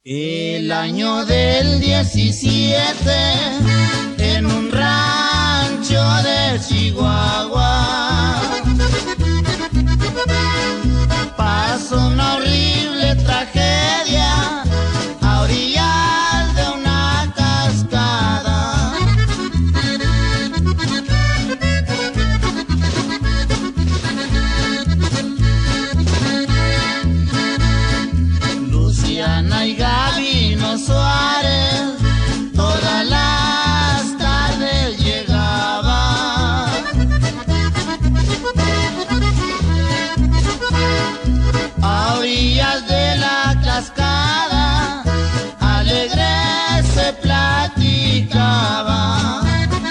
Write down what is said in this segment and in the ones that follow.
El año del 17, en un rancho de Chihuahua, pasó una horrible tragedia a orillas de una cascada. Luciana y Gabino Suárez todas las tardes llegaban a orillas de la cascada, alegres se platicaban.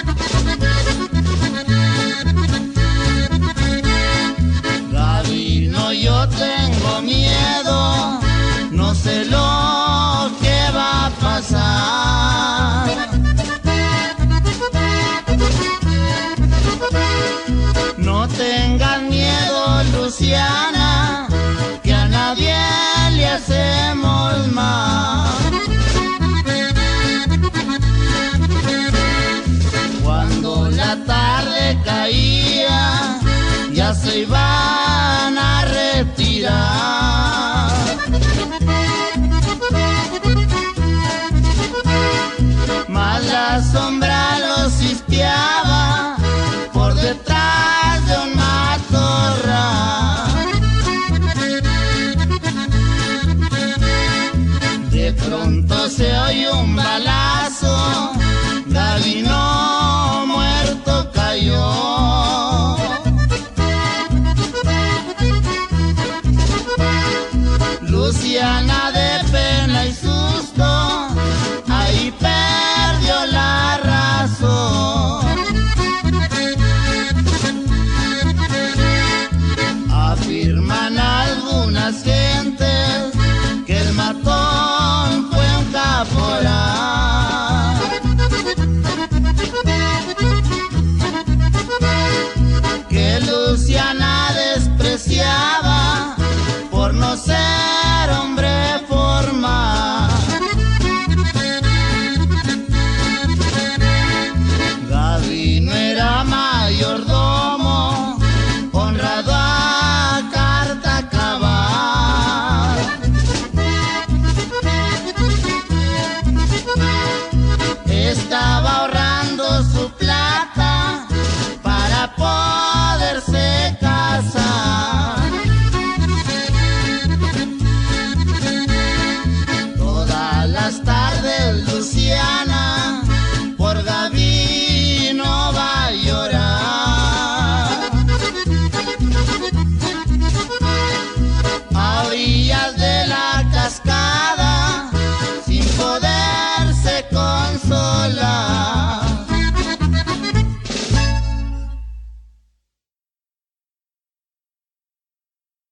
Gabino, yo tengo miedo, no sé lo que va a pasar. No tengas miedo, Luciana, que a nadie le hacemos mal. Cuando la tarde caía, ya se iba